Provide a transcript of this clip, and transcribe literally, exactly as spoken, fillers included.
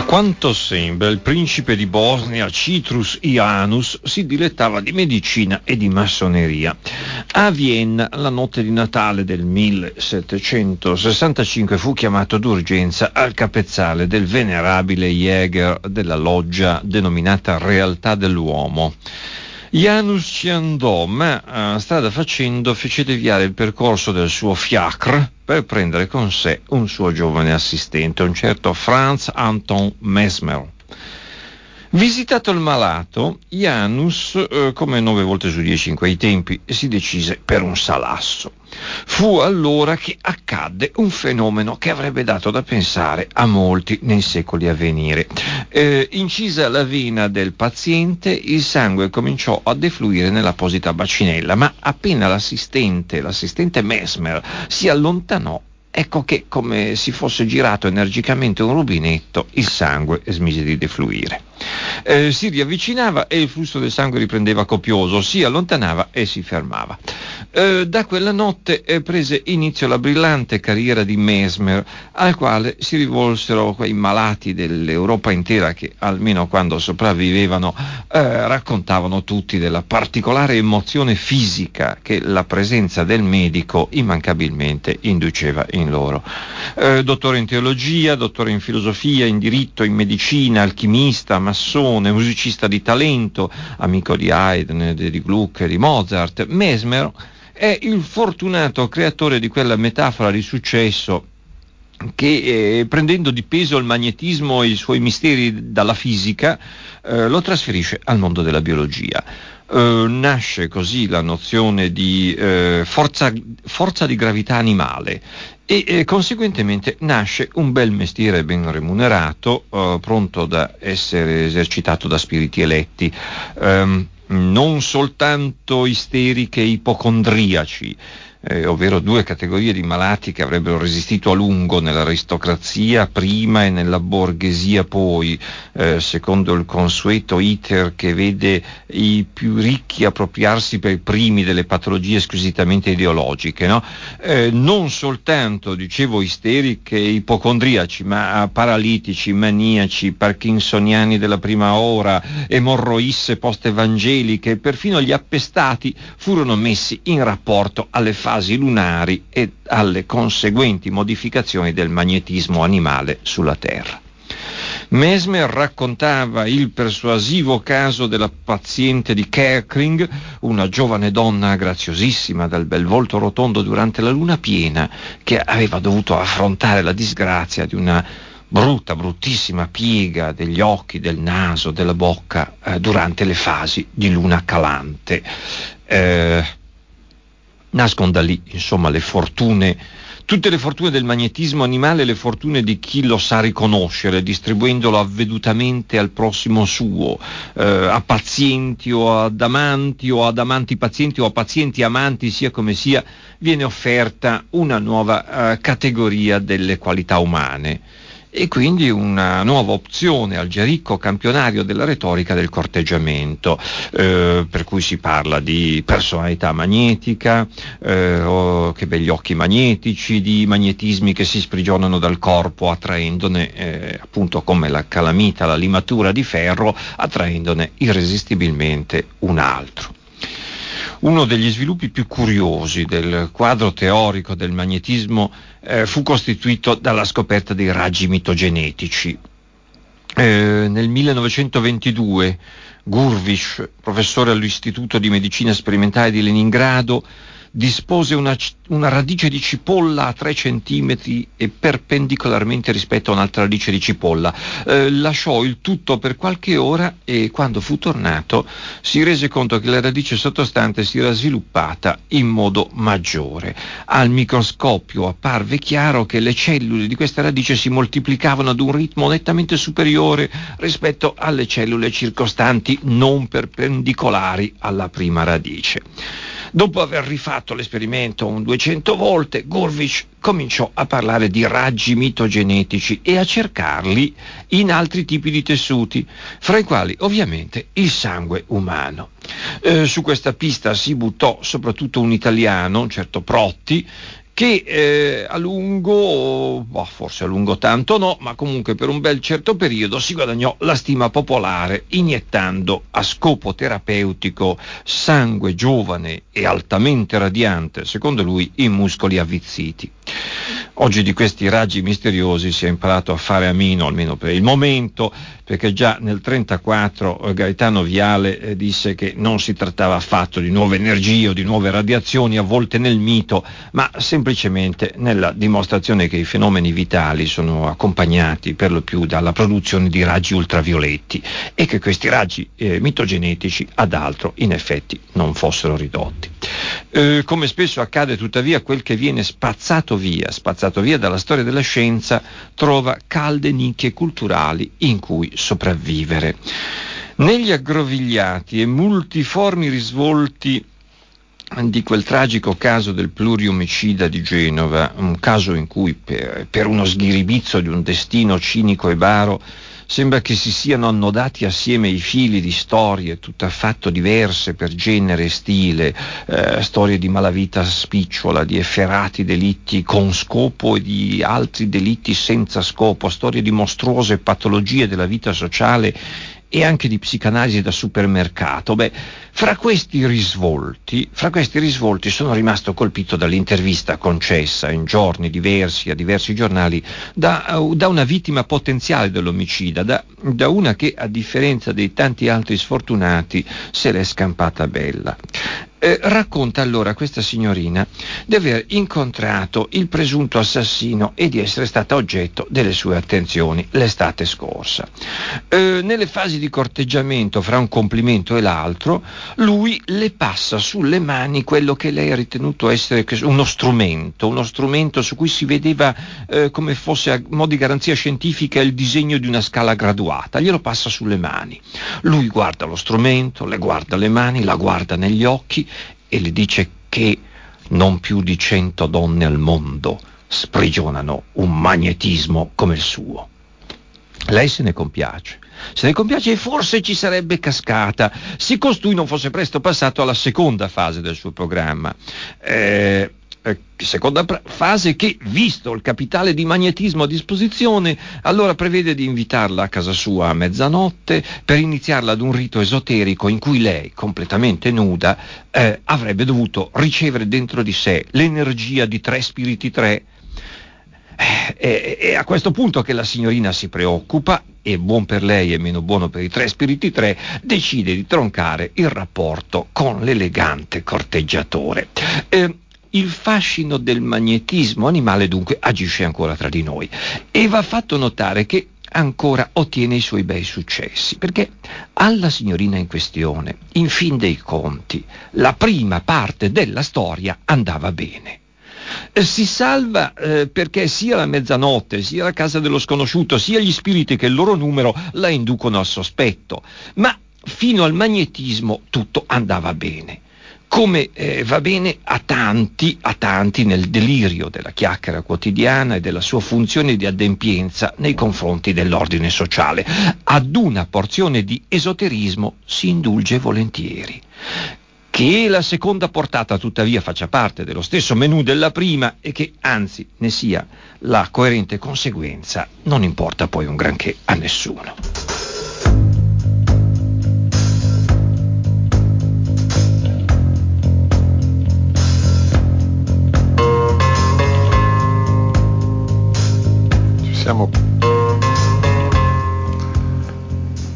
Quanto sembra, il principe di Bosnia, Citrus Janus, si dilettava di medicina e di massoneria. A Vienna, la notte di Natale del millesettecentosessantacinque, fu chiamato d'urgenza al capezzale del venerabile Jäger della loggia denominata Realtà dell'Uomo. Janus ci andò, ma uh, strada facendo fece deviare il percorso del suo fiacre per prendere con sé un suo giovane assistente, un certo Franz Anton Mesmer. Visitato il malato, Janus, eh, come nove volte su dieci in quei tempi, si decise per un salasso. Fu allora che accadde un fenomeno che avrebbe dato da pensare a molti nei secoli a venire. Eh, incisa la vena del paziente, il sangue cominciò a defluire nell'apposita bacinella, ma appena l'assistente, l'assistente Mesmer, si allontanò, ecco che, come si fosse girato energicamente un rubinetto, il sangue smise di defluire. Eh, si riavvicinava e il flusso del sangue riprendeva copioso, si allontanava e si fermava. Eh, da quella notte eh, prese inizio la brillante carriera di Mesmer, al quale si rivolsero quei malati dell'Europa intera che, almeno quando sopravvivevano, eh, raccontavano tutti della particolare emozione fisica che la presenza del medico immancabilmente induceva in loro. Eh, dottore in teologia, dottore in filosofia, in diritto, in medicina, alchimista, massone, musicista di talento, amico di Haydn, di Gluck, di Mozart, Mesmer è il fortunato creatore di quella metafora di successo che, eh, prendendo di peso il magnetismo e i suoi misteri dalla fisica, eh, lo trasferisce al mondo della biologia. Eh, nasce così la nozione di eh, forza, forza di gravità animale e eh, conseguentemente nasce un bel mestiere ben remunerato, eh, pronto da essere esercitato da spiriti eletti, ehm, non soltanto isteriche e ipocondriaci, Eh, ovvero due categorie di malati che avrebbero resistito a lungo nell'aristocrazia prima e nella borghesia poi, eh, secondo il consueto iter che vede i più ricchi appropriarsi per primi delle patologie squisitamente ideologiche, no? Eh, non soltanto, dicevo, isteriche e ipocondriaci, ma paralitici, maniaci, parkinsoniani della prima ora, emorroisse post-evangeliche, perfino gli appestati furono messi in rapporto alle fasi lunari e alle conseguenti modificazioni del magnetismo animale sulla Terra. Mesmer raccontava il persuasivo caso della paziente di Kerkring, una giovane donna graziosissima dal bel volto rotondo durante la luna piena, che aveva dovuto affrontare la disgrazia di una brutta, bruttissima piega degli occhi, del naso, della bocca eh, durante le fasi di luna calante. Eh, Nascono da lì, insomma, le fortune, tutte le fortune del magnetismo animale, le fortune di chi lo sa riconoscere, distribuendolo avvedutamente al prossimo suo, eh, a pazienti o ad amanti, o ad amanti pazienti o a pazienti amanti, sia come sia, viene offerta una nuova eh, categoria delle qualità umane. E quindi una nuova opzione al già ricco campionario della retorica del corteggiamento, eh, per cui si parla di personalità magnetica, eh, oh, che begli occhi magnetici, di magnetismi che si sprigionano dal corpo attraendone, eh, appunto come la calamita, la limatura di ferro, attraendone irresistibilmente un altro. Uno degli sviluppi più curiosi del quadro teorico del magnetismo eh, fu costituito dalla scoperta dei raggi mitogenetici. Eh, nel millenovecentoventidue Gurvish, professore all'Istituto di Medicina Sperimentale di Leningrado, dispose una, una radice di cipolla a tre centimetri e perpendicolarmente rispetto a un'altra radice di cipolla. Eh, lasciò il tutto per qualche ora e quando fu tornato si rese conto che la radice sottostante si era sviluppata in modo maggiore. Al microscopio apparve chiaro che le cellule di questa radice si moltiplicavano ad un ritmo nettamente superiore rispetto alle cellule circostanti non perpendicolari alla prima radice. Dopo aver rifatto l'esperimento un duecento volte, Gurvish cominciò a parlare di raggi mitogenetici e a cercarli in altri tipi di tessuti, fra i quali ovviamente il sangue umano. Eh, su questa pista si buttò soprattutto un italiano, un certo Protti, che eh, a lungo, boh, forse a lungo tanto no, ma comunque per un bel certo periodo si guadagnò la stima popolare iniettando a scopo terapeutico sangue giovane e altamente radiante, secondo lui, in muscoli avvizziti. Oggi di questi raggi misteriosi si è imparato a fare a meno, almeno per il momento, perché già nel trentaquattro Gaetano Viale eh, disse che non si trattava affatto di nuove energie o di nuove radiazioni avvolte nel mito, ma semplicemente nella dimostrazione che i fenomeni vitali sono accompagnati per lo più dalla produzione di raggi ultravioletti e che questi raggi eh, mitogenetici ad altro in effetti non fossero ridotti. Eh, come spesso accade tuttavia, quel che viene spazzato via, spazzato via dalla storia della scienza, trova calde nicchie culturali in cui sopravvivere. Negli aggrovigliati e multiformi risvolti di quel tragico caso del pluriomicida di Genova, un caso in cui per, per uno sghiribizzo di un destino cinico e baro sembra che si siano annodati assieme i fili di storie tutt'affatto diverse per genere e stile, eh, storie di malavita spicciola, di efferati delitti con scopo e di altri delitti senza scopo, storie di mostruose patologie della vita sociale e anche di psicanalisi da supermercato. Beh, fra questi risvolti, fra questi risvolti sono rimasto colpito dall'intervista concessa in giorni diversi a diversi giornali da, da una vittima potenziale dell'omicida, da, da una che, a differenza dei tanti altri sfortunati, se l'è scampata bella. Eh, racconta allora questa signorina di aver incontrato il presunto assassino e di essere stata oggetto delle sue attenzioni l'estate scorsa. Eh, nelle fasi di corteggiamento fra un complimento e l'altro, lui le passa sulle mani quello che lei ha ritenuto essere uno strumento, uno strumento su cui si vedeva eh, come fosse a mo' di garanzia scientifica il disegno di una scala graduata, glielo passa sulle mani. Lui guarda lo strumento, le guarda le mani, la guarda negli occhi e le dice che non più di cento donne al mondo sprigionano un magnetismo come il suo. Lei se ne compiace, se ne compiace e forse ci sarebbe cascata se costui non fosse presto passato alla seconda fase del suo programma. Eh, seconda fase che, visto il capitale di magnetismo a disposizione, allora prevede di invitarla a casa sua a mezzanotte per iniziarla ad un rito esoterico in cui lei, completamente nuda, eh, avrebbe dovuto ricevere dentro di sé l'energia di tre spiriti tre. È, è a questo punto che la signorina si preoccupa e, buon per lei e meno buono per i tre spiriti tre, decide di troncare il rapporto con l'elegante corteggiatore. Eh, Il fascino del magnetismo animale dunque agisce ancora tra di noi e va fatto notare che ancora ottiene i suoi bei successi, perché alla signorina in questione, in fin dei conti, la prima parte della storia andava bene. Si salva eh, perché sia la mezzanotte, sia la casa dello sconosciuto, sia gli spiriti che il loro numero la inducono al sospetto, ma fino al magnetismo tutto andava bene. Come eh, va bene a tanti, a tanti nel delirio della chiacchiera quotidiana e della sua funzione di adempienza nei confronti dell'ordine sociale. Ad una porzione di esoterismo si indulge volentieri. Che la seconda portata tuttavia faccia parte dello stesso menù della prima e che anzi ne sia la coerente conseguenza non importa poi un granché a nessuno. Siamo